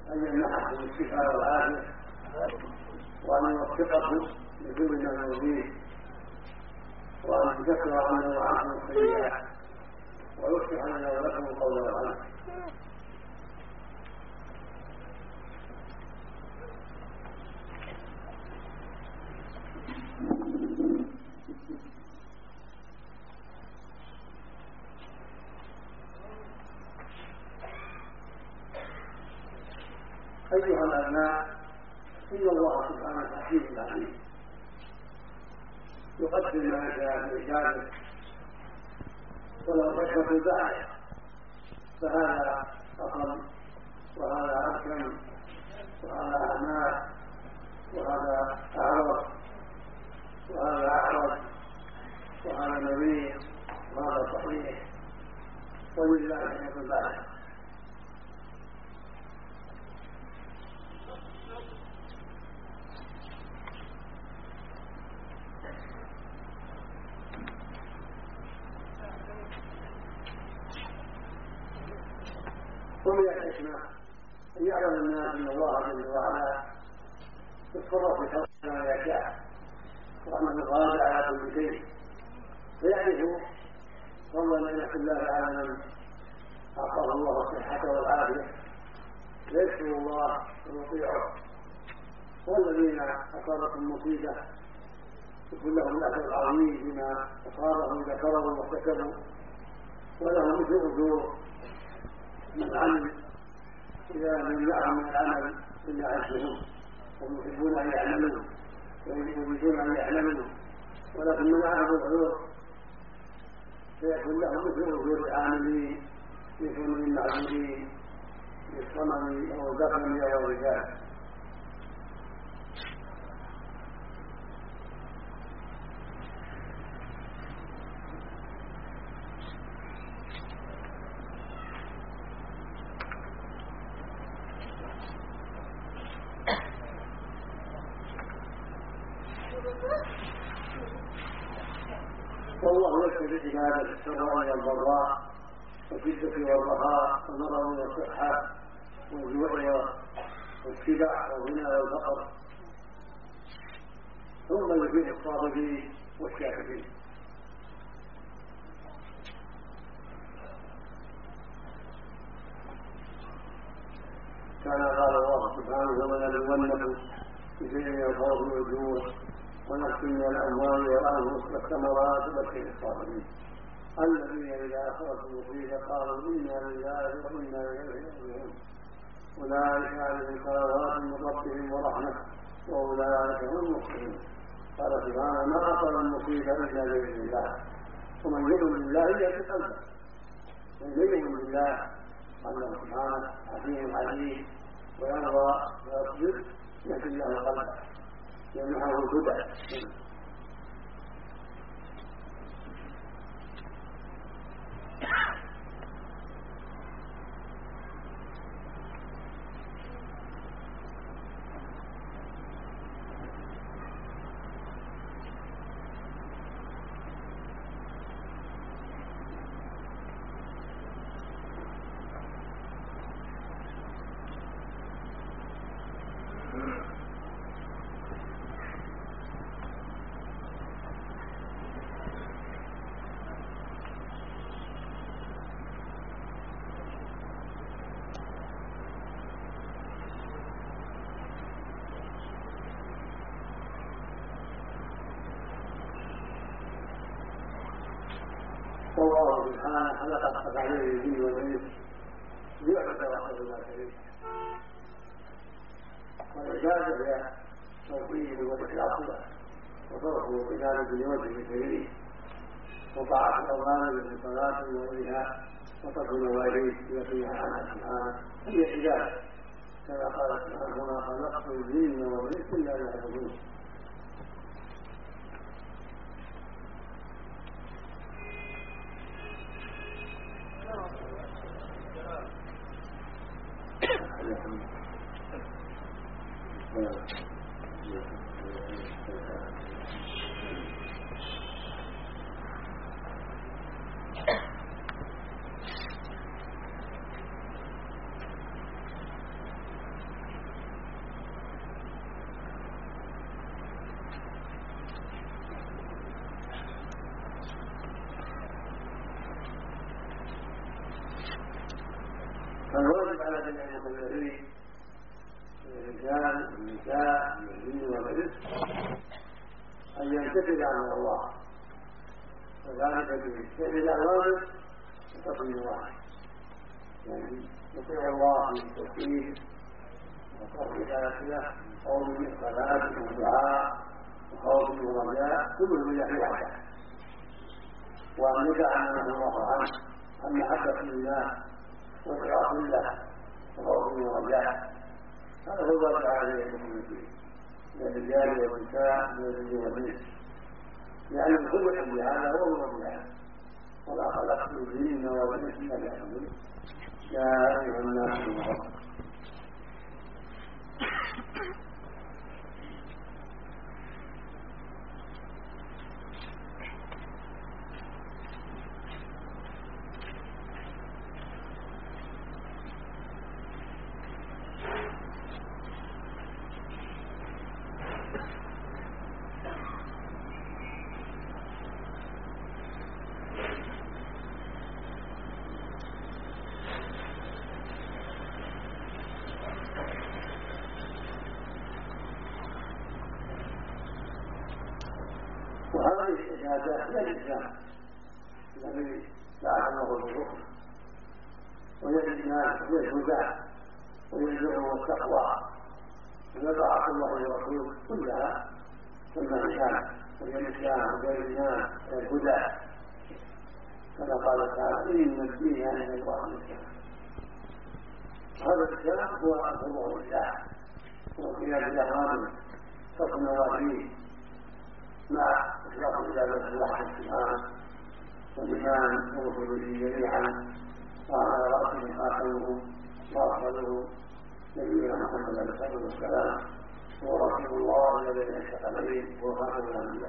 أن يمنحهم الشفاء والعافية، وأن يوفقهم لكل ما يرضيه، وأن يكفر عنه وعنهم السيئات، ويصلح لنا ولكم القول والعمل. أيها الأبناء، إن الله سبحانه حكيم عليم، يقدم ما يشاء لعباده ولو كشف البعث، فهذا أقل وهذا أحكم وهذا أعمى وهذا أعرض وهذا أعرض وهذا نبي وهذا صحيح، ولله كشف البعث. ومن الحكمة أن يعلم الناس أن الله جل وعلا يتصرف في خلقه كما يشاء، وأنه قادر على كل شيء، فيعرف فضل نعمة الله على من أعطاه الله الصحة والعافية، فيشكر الله ويطيعه. والذين أصابتهم مصيبة يكون لهم الأجر العظيم بما أصابهم إذا كرموا واحتسبوا، ولهم مثل أجور من عمل إذا لم يعلم من العمل إلا عجزهم، هم يحبون أن يعملوا ويريدون أن يعملوا، ولكن من أعرض العذر فيكون لهم مثل أجور العاملين في سنن المعبودين بالصنم أو البخل أو الرجال. والله يكفي بعباده السراء والضراء والشدة والرخاء والمرض والصحة والجوع والشبع والغنى والفقر، ثم يفيد الصابرين والشاكرين. كما قال الله سبحانه: ولنبلونكم بشيء من الخوف والجوع ونقص من الأموال والأنفس والثمرات وبشر الصابرين الذين إذا أصابتهم مصيبة قالوا إنا لله وإنا إليه راجعون أولئك عليهم صلوات من ربهم ورحمة وأولئك هم المفلحون. قال سبحانه: ما أصاب المصيبة إلا بإذن الله، ومن يؤمن بالله يهد قلبه. من يؤمن بالله أنه سبحانه حكيم عليم ويرضى ويصبر يهد الله قلبه يمنحه الهدى. والله سبحانه خلق الثقالين الجن والانس ليعبد وحده لا شريك له، والعباده هي توحيد واخلاص وصرف عباده لوجه كريم، وطاعه الاوامر بالصلاه وغيرها، وترك الوالدين التي نهى عنها سبحانه هي عباده، كما قال سبحانه: وما خلقت الجن والانس الا ليعبدون. فالواجب على جميع المكلفين من الرجال والنساء من الجن والانس ان يمتثل امر الله، وذلك بفعل الاوامر وترك النواهي، يعني يطيع الله في التوحيد وترك عبادته وقول الصلاه والدعاء وخوف ورجاء كله لله وحده، وان يدع ما نهى الله عنه عن محبه لله واطاعه له وخوف ورجاء. هذا هو الواجب على المسلمين من الرجال والنساء من الجن والانس، لان الخلق بهذا هو بهذا، ولا خلقت الجن والانس الا ليعبدون يا ايها الناس اتقوا. وهذه الشهادات هي الإسلام الذي تعلمه بالركن، وهي الإيمان وهي الهدى وهي البر والتقوى وهي طاعة الله ورسوله كلها ثم الإسلام، وهي الإسلام وهي الإيمان وهي الهدى، كما قال تعالى إن الدين عند الله الإسلام. هذا الإسلام هو الفروع الإسلام والقيام بالأوامر ترك النواهي مع إخلاص العبادة لله سبحانه والإيمان ورسله جميعا، وعلى رأسهم آخره وأفضله نبينا محمد عليه الصلاة والسلام هو رسول الله الذي أشفق عليه هو خاتم الأنبياء.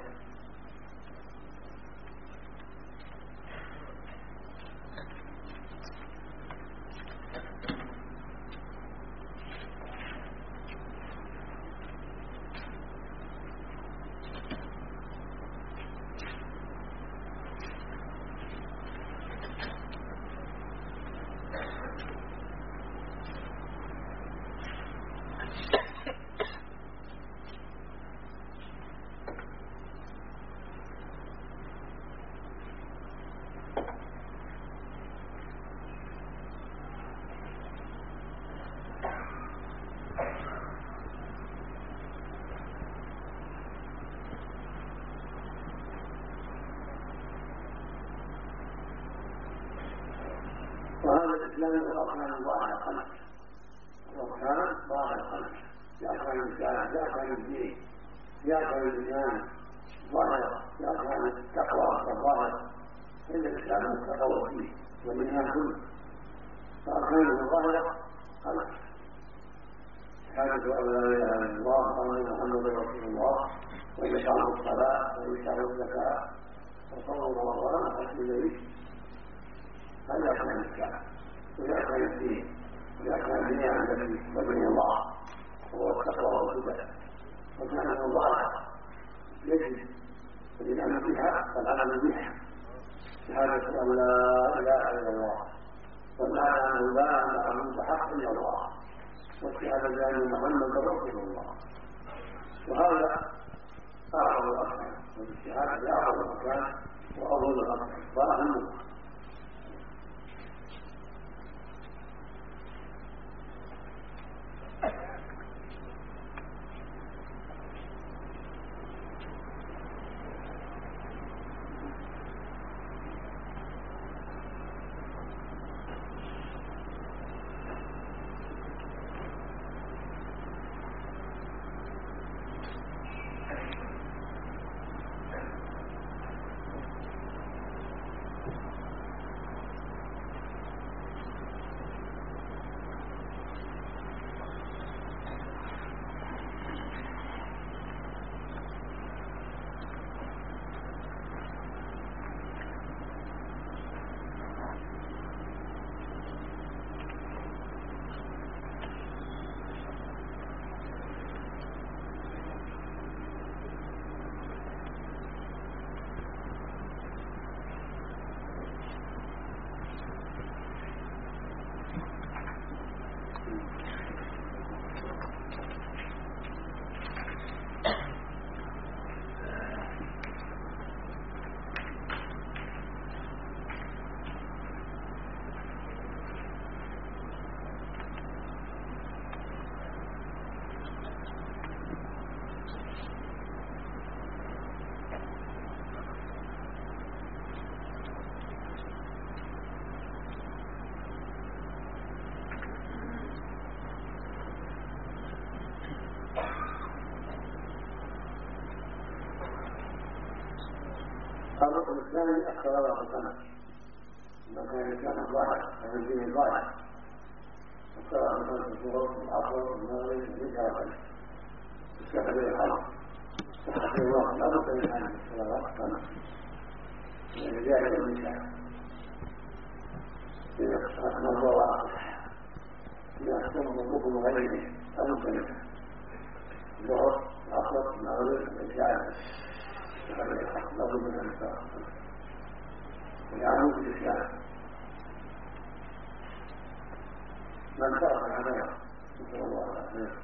وهذا الإسلام الأركان الظاهرة خمس، الأركان ظاهرة خمس، في أركان الإسلام، في أركان الدين، في أركان الإيمان ظاهرة، في أركان التقوى الظاهرة، إن الإسلام التقوى والدين والإيمان كله، فأركانه الظاهرة خمس: شهادة أن لا إله إلا الله وأن محمدا رسول الله، وإقام الصلاة وإيتاء الزكاة وصوم رمضان وحج البيت. هذا أركان الإسلام وأركان الدين وأركان الدنيا التي وجه الله هو التقوى والهدى، وكان الله يجب الإيمان بها والعمل بها. شهادة أن لا إله إلا الله والمعنى أنه لا معبود بحق إلا الله، والشهادة بأن محمدا رسول الله، وهذا أعظم الأركان، والشهادة أعظم الأركان وأفضل الأركان وأهمها. الركن الثاني الصلوات الخمس، ما كان الإنسان ظاهر فهو الدين الظاهر، الصلاة الخمس الظهر والعصر والمغرب والعشاء تستحب الخمس صحة الوقت لا بد من هذه الصلوات الخمس للرجال والنساء من الضوابط يحكم الركن غيره لا بد منها الظهر العصر المغرب والعشاء لا بد من الصلاة ويعود الإسلام من ترك العمل نسأل الله العافية.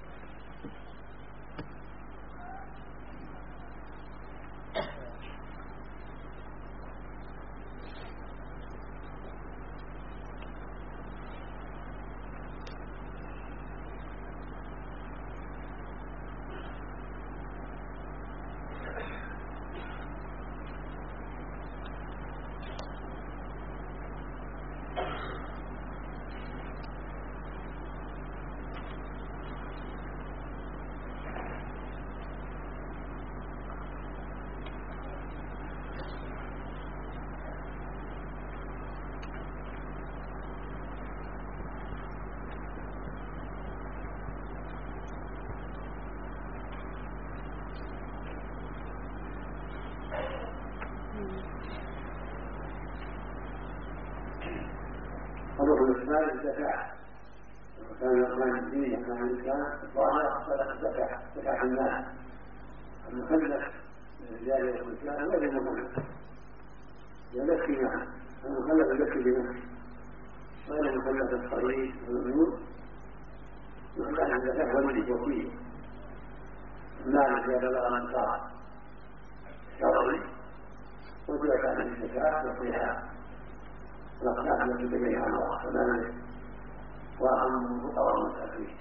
الركن الثالث الزكاة، وكان الركن الدين وكان الإسلام الظاهر صدق زكاة المال، المكلف للرجال والنساء غير المكلف يزكي معه، المكلف يزكي بنفسه غير المكلف الصغير والمجنون يحتاج الزكاة ولي وكيل المال إذا بلغ النصاب الشرعي وجبت عليه الزكاة يعطيها الأقسام التي بينها الله ثمانية وأهم الفقراء والمساكين.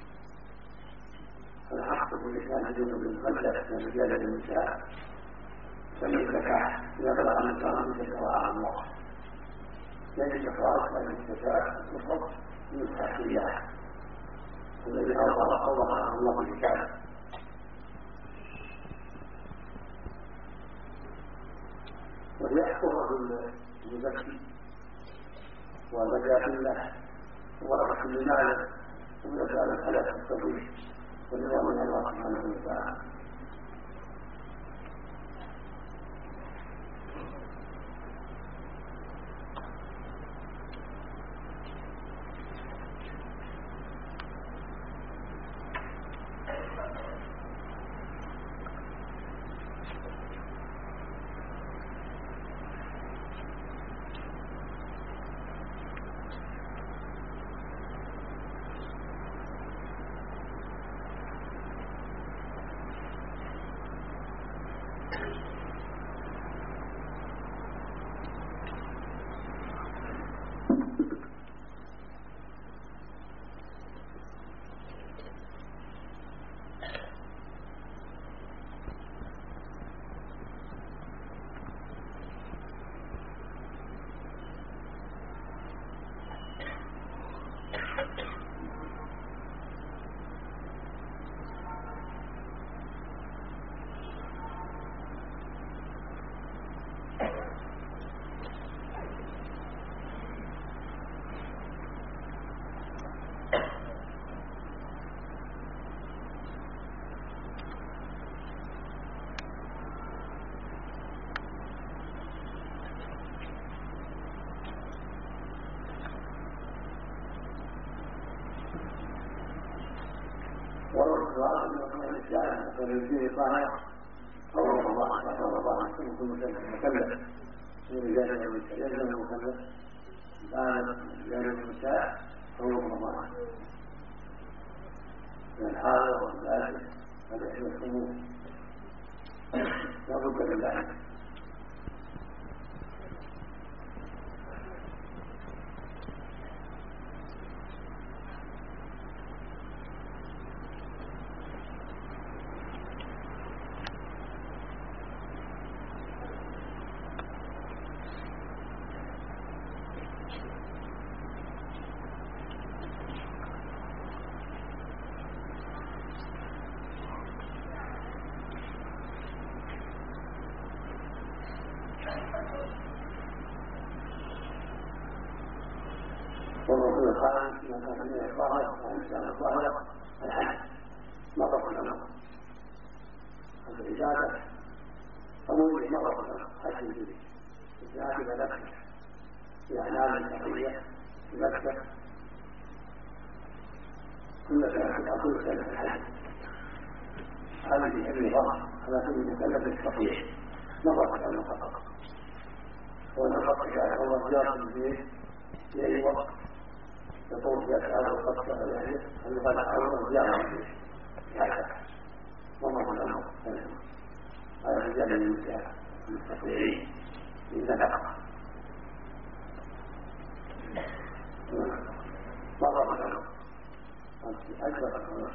فالحق بالإسلام يجوز بالمكلف من الرجال والنساء يسمي الزكاة إذا بلغ النصاب من شكرها الله لأن الشكرات هذه الزكاة تفرض من التحصيلات الذي أوضح الله في كتابه. وهي حقوق المزكي وزكاة الله ورحمة المال ومسألة الحلال الصحيح والرضا من الله سبحانه وتعالى. فالذي طاهر قول الله سبحانه وتعالى كل مكلف من رجال والنساء يلزم المكلف بالغ رجال والنساء قول الله من الحاضر والآتي فالعلم الحمود لا بد من ذلك. والرسول الخامس إذا كان من الظاهر وكان كان الظاهر الحج مرة في الأمر العبادة أمور مرة في الأمر حج الجديد الذهاب إلى مكة في أعلام الشرعية في مكة كل سنة الحج هذه فريضة على كل مكلف يستطيع مرة في الأمر فقط ونفق إذا هو زيارة البيت في أي وقت يطوف يسأل القصة يعني الغد أو زيارة البيت هكذا مرة في الأمر هذا رجال النساء المستطيعين إذا نفق مرة في الأمر أكبر الأمر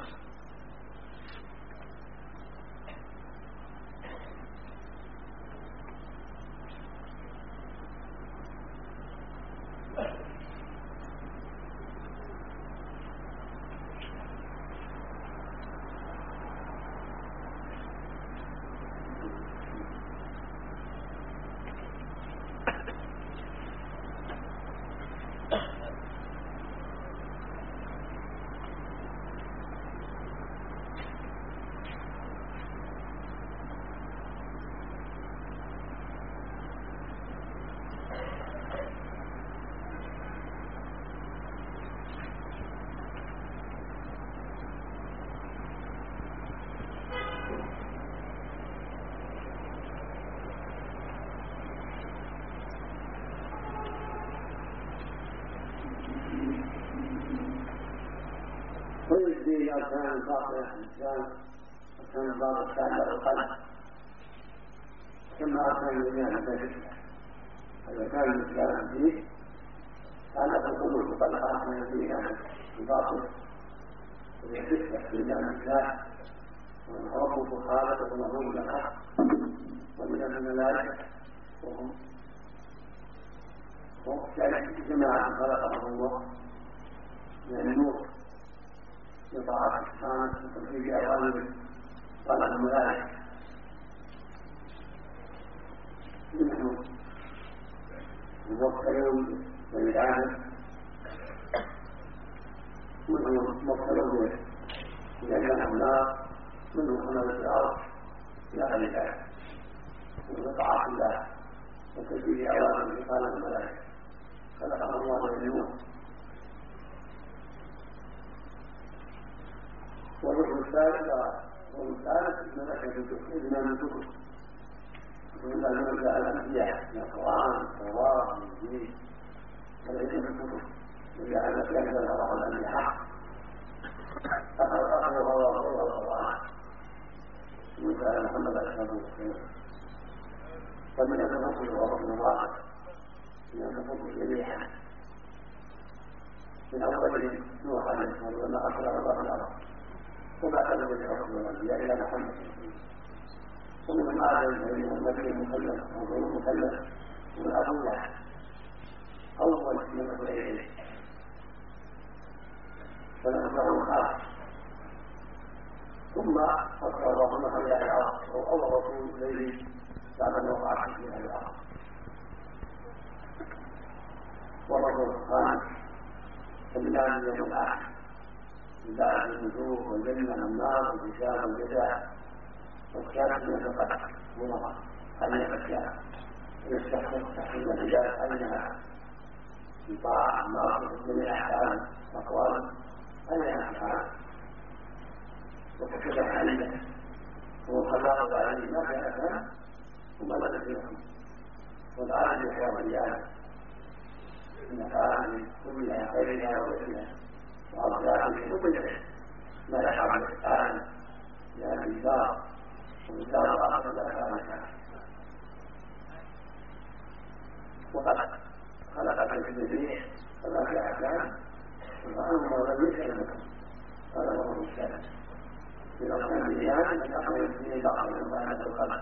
ويجزي أركان باطنة الإنسان أركان باطنة تعلق القلب كما أركان الإيمان البدني إذا كان الإسلام فيه تعلق القلوب بقلب أركان الإيمان الباطن ويحدث بالله الإسلام وربه خالق ومظلوم بالحق ومن الملائكة وهم جماعة خلقهم الله من النور بطاعة سبحانه وتنفيذ أوامره طلب الملائكة منهم الموكلون بالعالم منهم موكلون بجنة النار منهم حملة الأرض إلى غير ذلك من طاعة الله وتنفيذ أوامره طلب الملائكة خلقهم الله من النور والركن الثالث ملكة الإمام الكتب ومن الملكة الأنبياء من القرآن والتوراة والإنجيل والعلم الكتب وجعل ذلك الله الأنبياء حق أخذ الله القرآن ومن كان محمد أشهد ومن التفضل ورحمة الله من التفضل جميعا من أول نوح عليه السلام لما أخرج الله الأرض وبعد ذلك الرسول والانبياء الى محمد ومن ادم النبي والنبي المكلف وغير المكلف ومن ابوه اول من ادعو اليه فنفسه خاص ثم اكثر الله من خلق الارض واول رسول اليه بعد ان وقعت في هذه الارض والرسول الخامس فبلاد اليوم الاخر بعد النزول والجنة والنار والحساب والجزاء والكافر من القدر ونظر هذه الأشياء يستحق تحريم العباد أينها بطاعة المعصية في جميع الأحكام وأقوال أينها أفعال وكتب عنده وخلاق عليه ما كان أفهم ثم لم فيهم والآن يحيى الرجال من أفعال كلها خيرها وغيرها وأرجاء مبينة ما يحب الآن لأن الإنسان والإنسان أخذ الأفعال وقد خلق الجميع فما في أحكام فأمر لم يسأل لكم هذا هو الإنسان من أركان الإيمان أن أخذ الدين بعض من بعد الخلق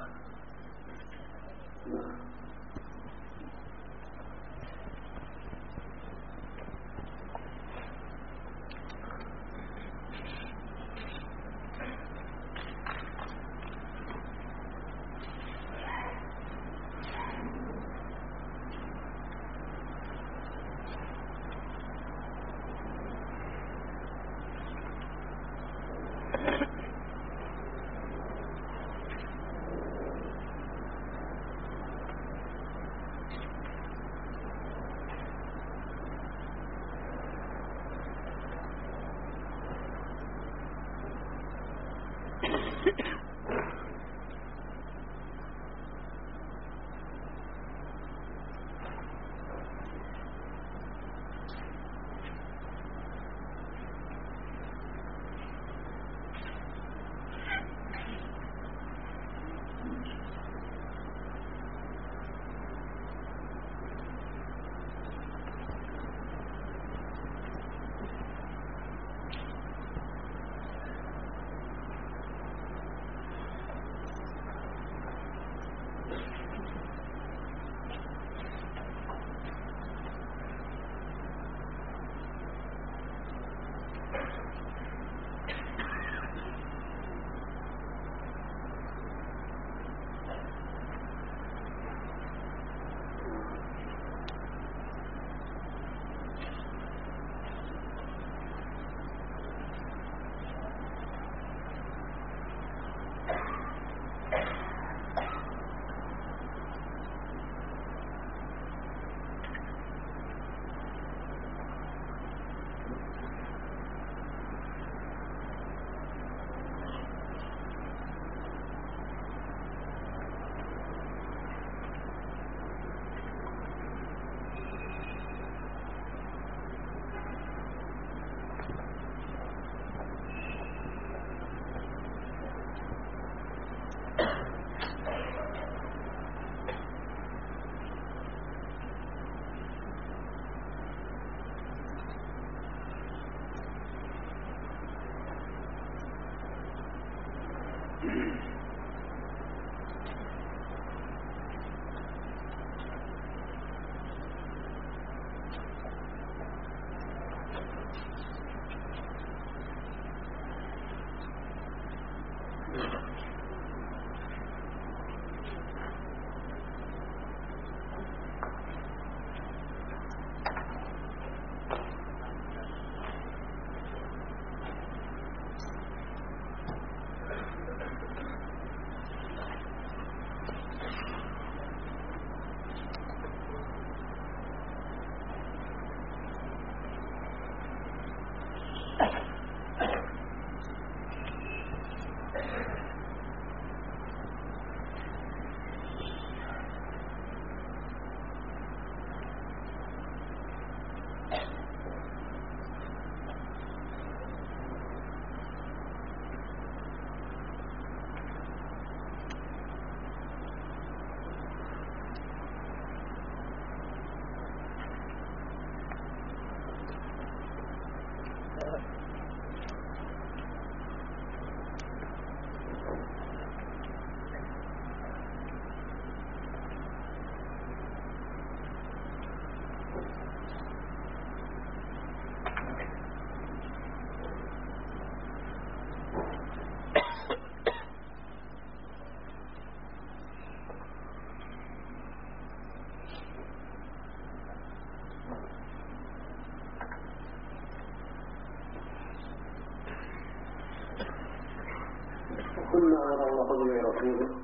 كل ما امر الله به ورسوله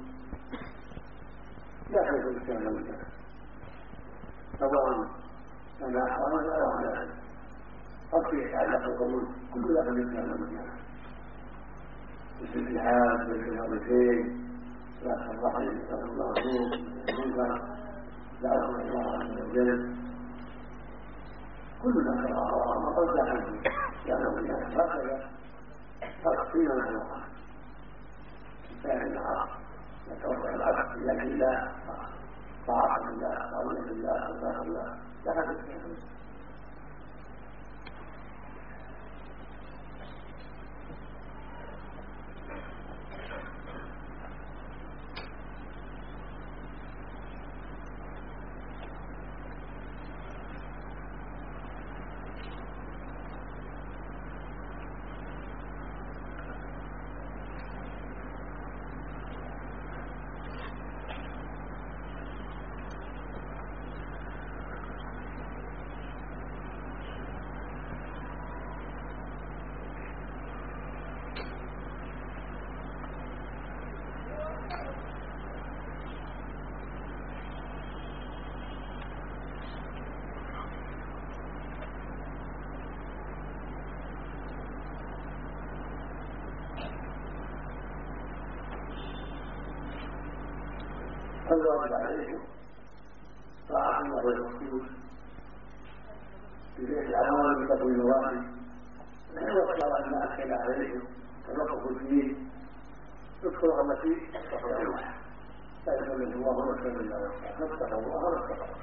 لا يجوز الكلام عنه سواء كان حراما او حلالا قد يتعلق القبول كل ذلك الكلام عنه مثل الجهاد والمرتين لا الرحم لا المعروف المنكر لا اكل الله عز وجل كل ما شرع الله وقد عنه لانه هكذا تقصير عن الله فإنها يتوقع العبد إلى الله طاعة الله طاعة الله رضا الله لا تكفي فالواجب عليهم طاعة الله والرسول بذكر الأموال بتقويم الواجب لا يوصل أن أكل عليهم تلقف الدين اذكر التي تستطيعونها لا يكلف الله نفسا إلا وسعها فاتقوا الله ما استطعتم.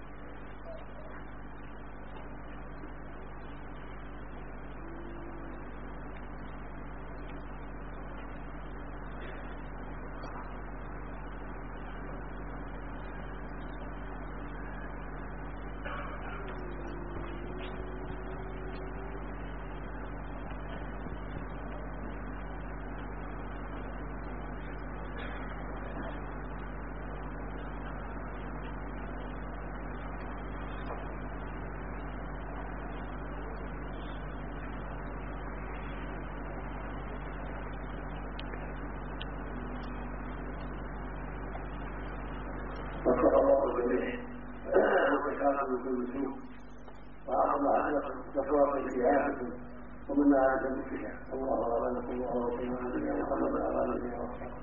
وصلى الله الجميع وتكاثر كل سوء وأعظم أهلكم تفرق سيئاتكم ومن أعلم بك الله أعلم الله وسلم على نبينا محمد وعلى آله وصحبه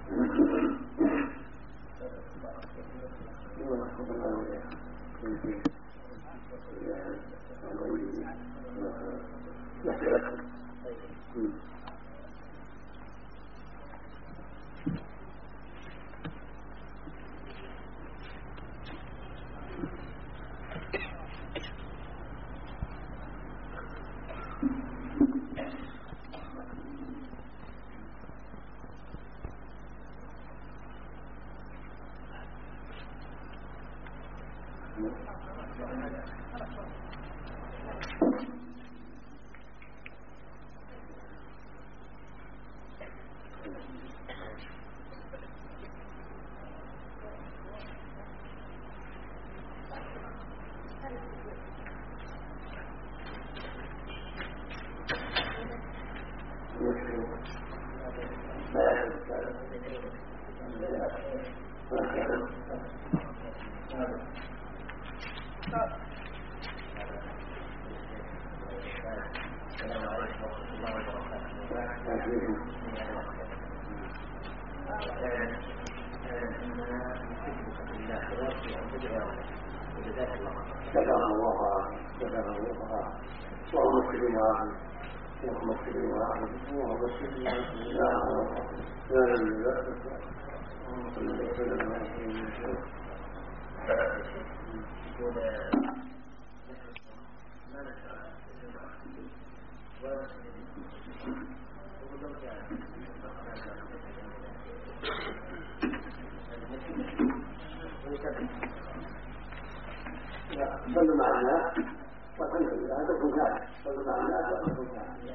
صلوا مع الناس والحمد لله تكون كافر صلوا مع الناس وتكون كافر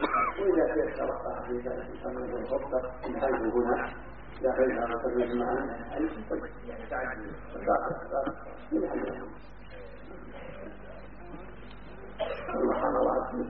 وإذا تيسر في ذلك الأمر والخطة من حيث هنا لا خير على تكون مع الناس أي طيب من حيث المحاضرات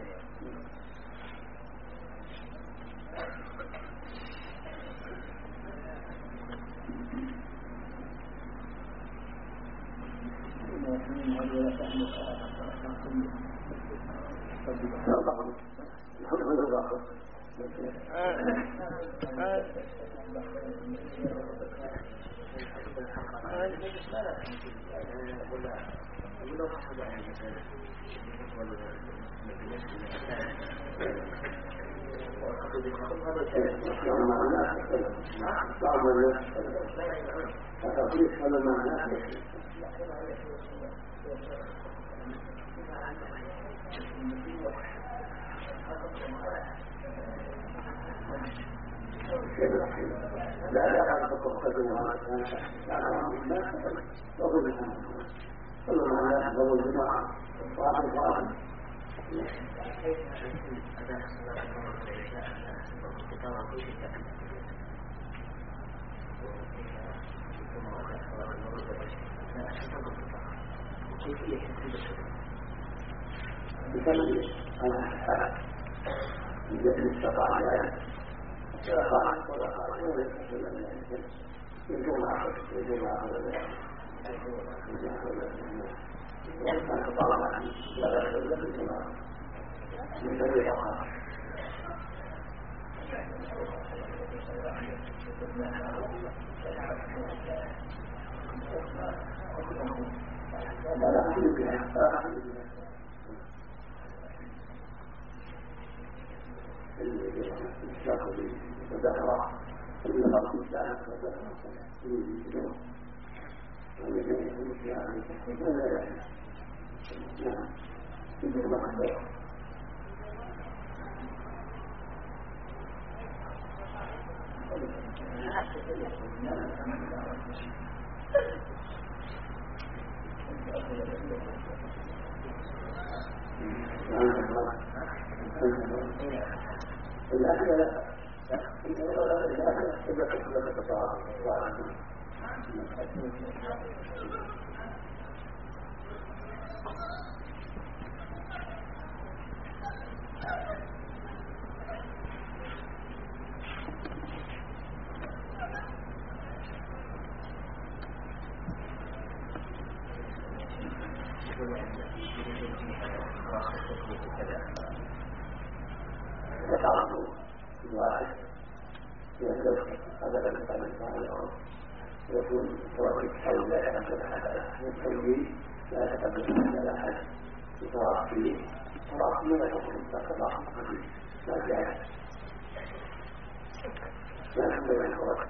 لا لا تقدم على كل ما الناس ضروا الجماعة واحد واحد بسبب أنا من استطاع ذلك فقال وقال يجوم آخر وكان طالما لا يجوز من سبيل يكون توافق حول لا يتقدم على التوجيه لا يتقدم على احد يتوافق فيه توافق لا يكون توافق خفيف لا جاهز لا الحمد لله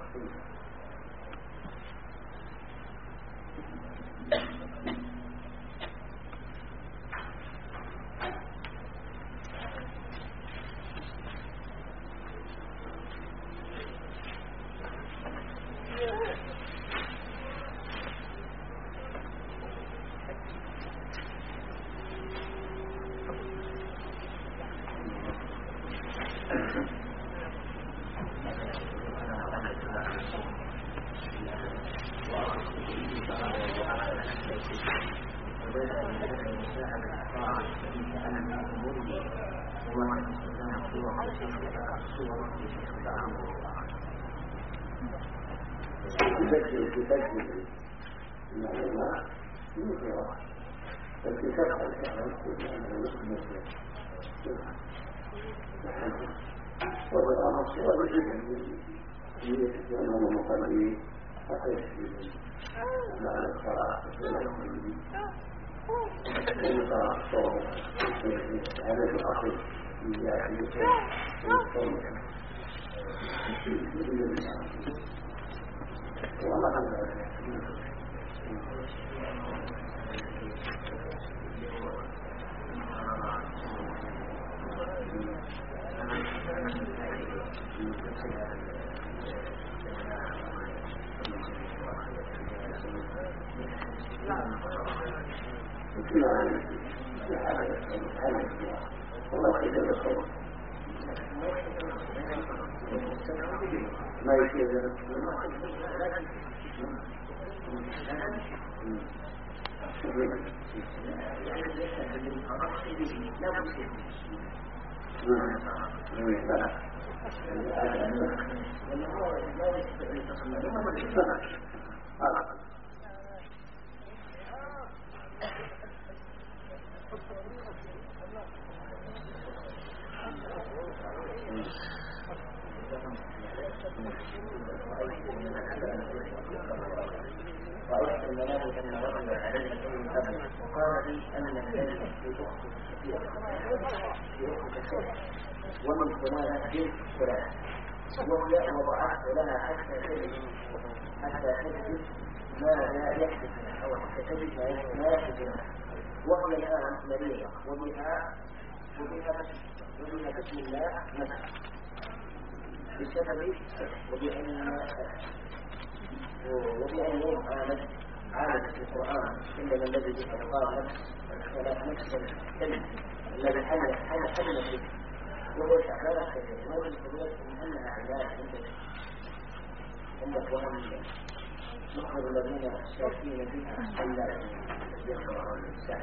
رأيت الملائكة أن الرجل عليه من قبل وقال لي أن الذي في أخت كثيرة ومن فلانة بنت فلان وهي وضعت لها حتى تجد ما لا يحدث لها أو حتى تجد ما يحدث لها وهي الآن مريضة وبها بسم الله نفسها بسبب وبأن يوم عالم في القرآن إنما الذي قال نفس الكلمة الذي حل فيه وهو تعبان كثير وهو الفضلات من أنها علاج عندك وهم نخبر الذين شاكين فيها ألا يقرأ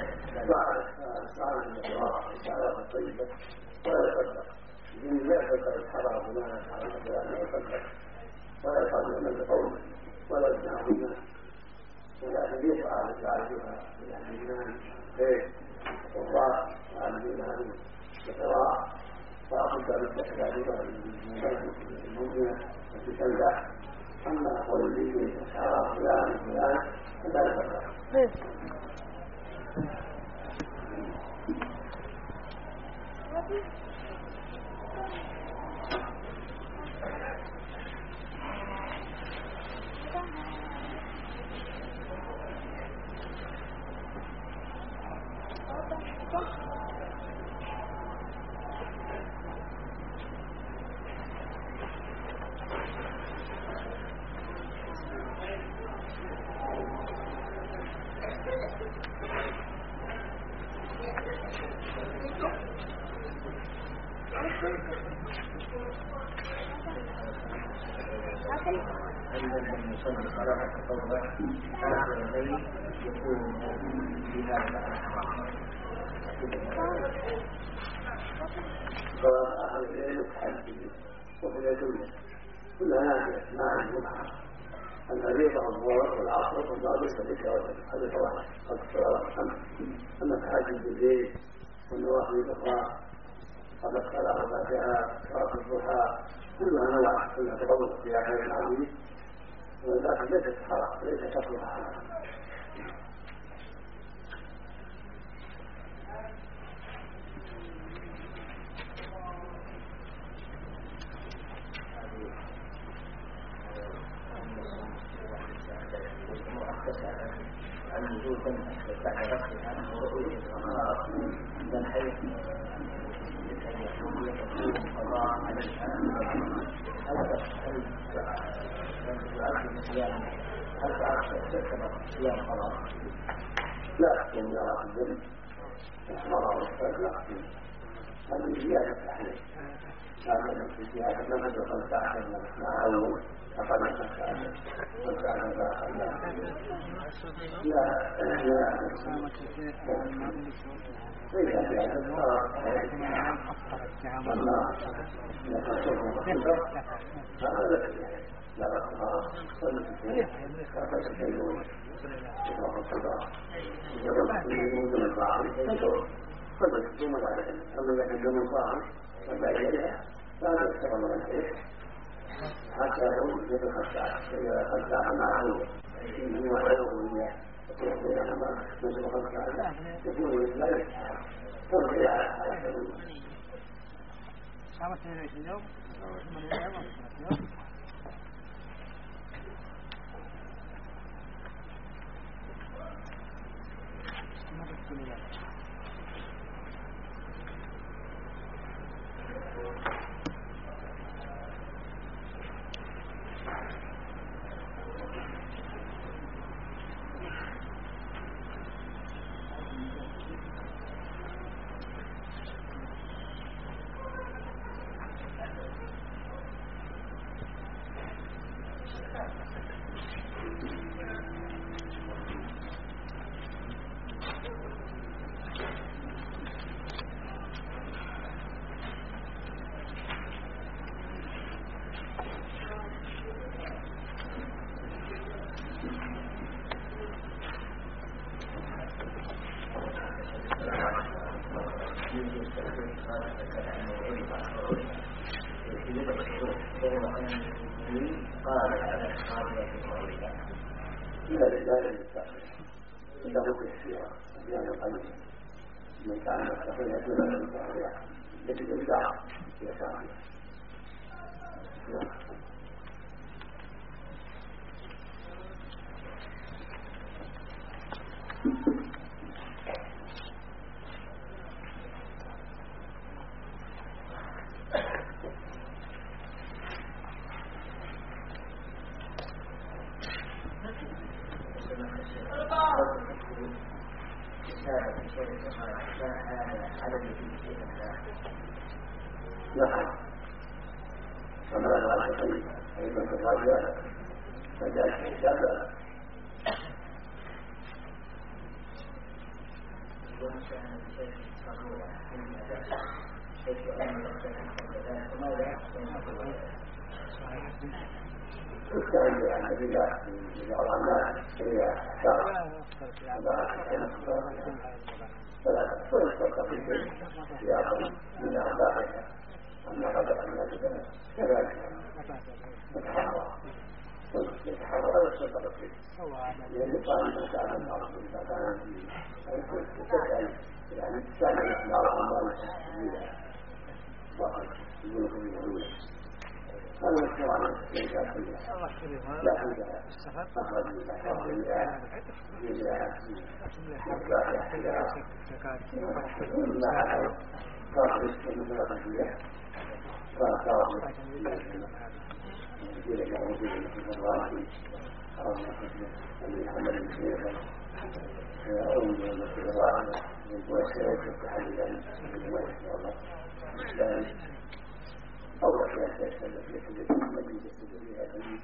الساعة الطيبة ولا يصدق من لا يصدق الحرام ولا يصدق ولا يصدق من القول ولا يدعو الناس ولكن يفعل يعرفها بالإيمان خير والله يعرفها بالقراءة فأخذ كذلك المؤمنة التي تنزع أما أقول لي أشعار فلان فلان فذلك الذي يصلي صلاة التطوع آخر الليل يكون في هذا الحرام. صلاة آخر الليل متحدد وفي الأدلة كلها نافلة مع الجمعة الفريضة والظهر والعصر والمغرب والعشاء هذا صلاة خمس صلوات الخمس. أما التهجد بالليل والنوافل الأخرى قبل الصلاة وبعدها صلاة الضحى كلها نوع كلها تطوع في آخر العظيم ولكن ليست حرام ليس شكلها حرام. عن وجود بعد رفعها ورؤية الأمراض من حيث يكون القضاء عليها هل يؤدي صيام هل تعتبر صيام قضاء؟ لا إن يرى الذنب يحمر والشرك لا هذه زيادة تحريم لكن في زيادة ما تدخل خمسة عشر مع أول أقل خمسة عشر لا ليس في هذا الصراط والله يتصرف بالصدق هذا لا تجاه لا رأسها ولا تجاه كافة الشيء يطلق الصدق يجب من الطاعم قد تكون عليه أما إذا كان من طاعم فلا إليها لا يستطيع من الحيث حتى لو يتخشع إذا خشع معه إنه وحده إياه يقول بينهما مثل خشع يكون لا يستطيع ترجع على سبيل صارت 22 يوم من اليوم الثاني يسمع الله وقد يقول في الهدوء هذا الشرع لا حد أخرج أو أشياء تشتغل في التي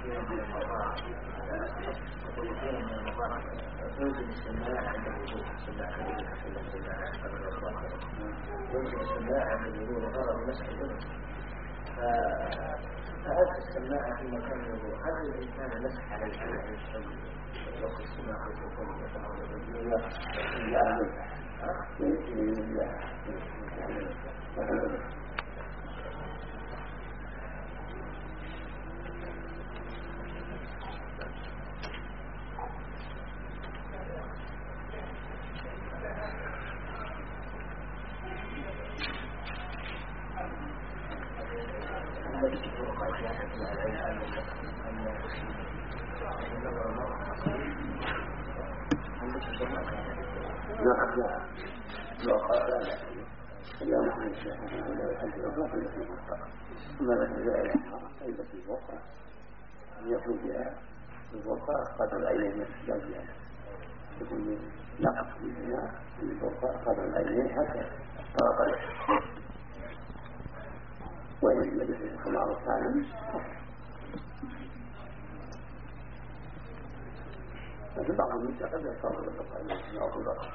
كثيرا من المرات يوجد السماع عند الوضوء يوجد السماع عند الوضوء لغرض مسح الأذن فهذه السماعة في مكان الوضوء هل الإنسان مسح عليه على الشيء وقت السماعة يكون يكون فيها الفرقة قدر العينين الزوجية يكون نقص فيها الفرقة قدر العينين حتى فرق وإن لبس الخمار الثاني لكن بعض النساء قد يصطرف بالفرقة أو بالفرقة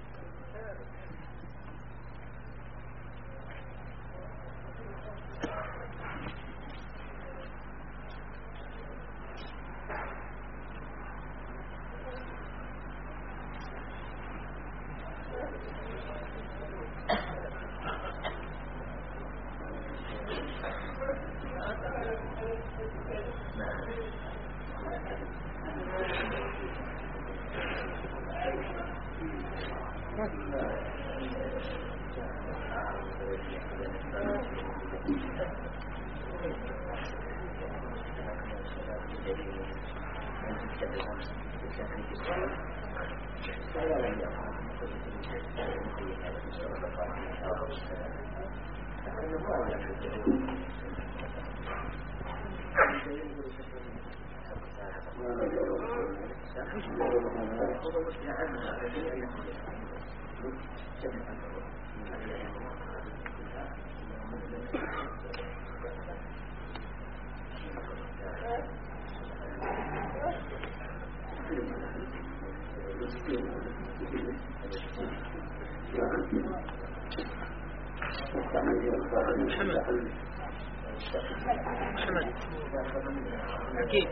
أكيد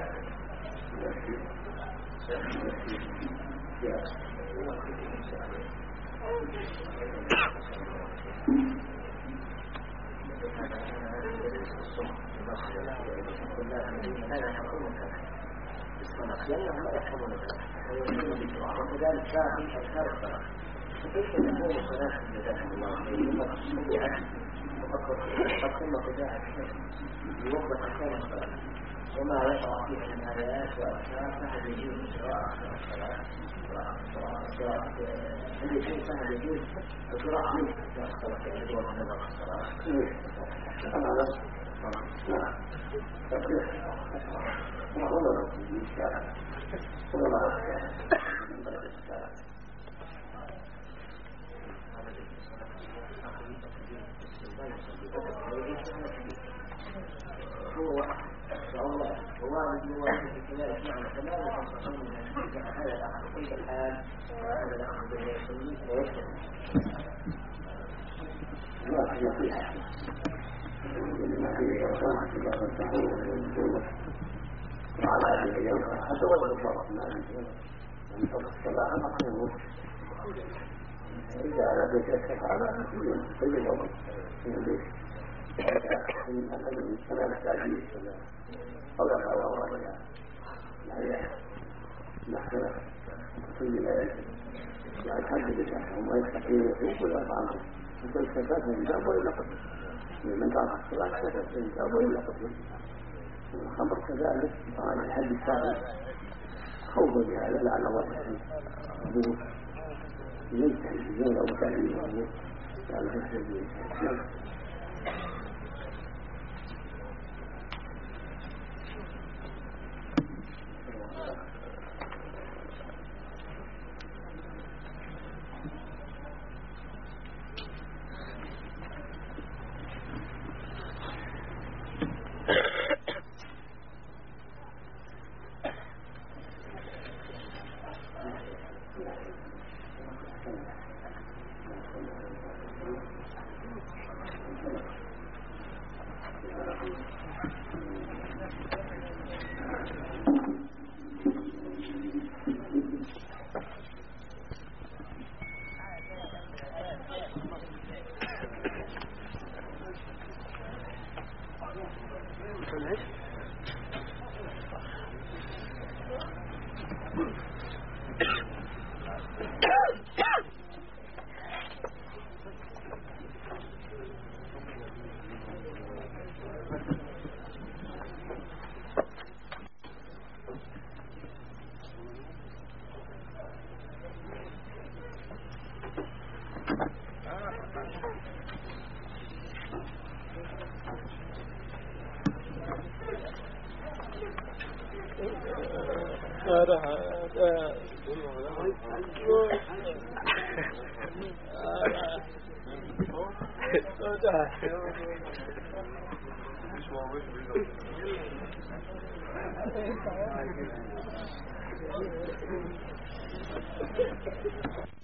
لأنهم لا يفهمون وكذلك باقي أذكار الصلاة فكيف تكون صلاة جزاكم الله خيرا طبيعة وقد ثم قضاء يوضح أحكام الصلاة وما يقع فيها من آيات وأذكار فهل يجوز قراءة الصلاة قراءة أي شيء فهل يجوز القراءة منه في الصلاة التي هو نظر الصلاة وعلى هذه الأيام حتى ولو فرق ما من فرق الصلاة مقيم إذا لديك السفارة في اليوم من البيت إن الأجل من السلام التعجيز أو يقرأ ولا لا محكمة كل ذلك يعني حد بشأنهم ويستقيم ويحب ويطعمهم وكل سفاة من جاب وإلا قبل من تعرف الصلاة سفاة من جاب وإلا قبل الخمر كذلك طبعا الحد الثاني خوف بهذا لعل الله يحب ينتهي الزين أو تعليمه لعل يحب Thank you.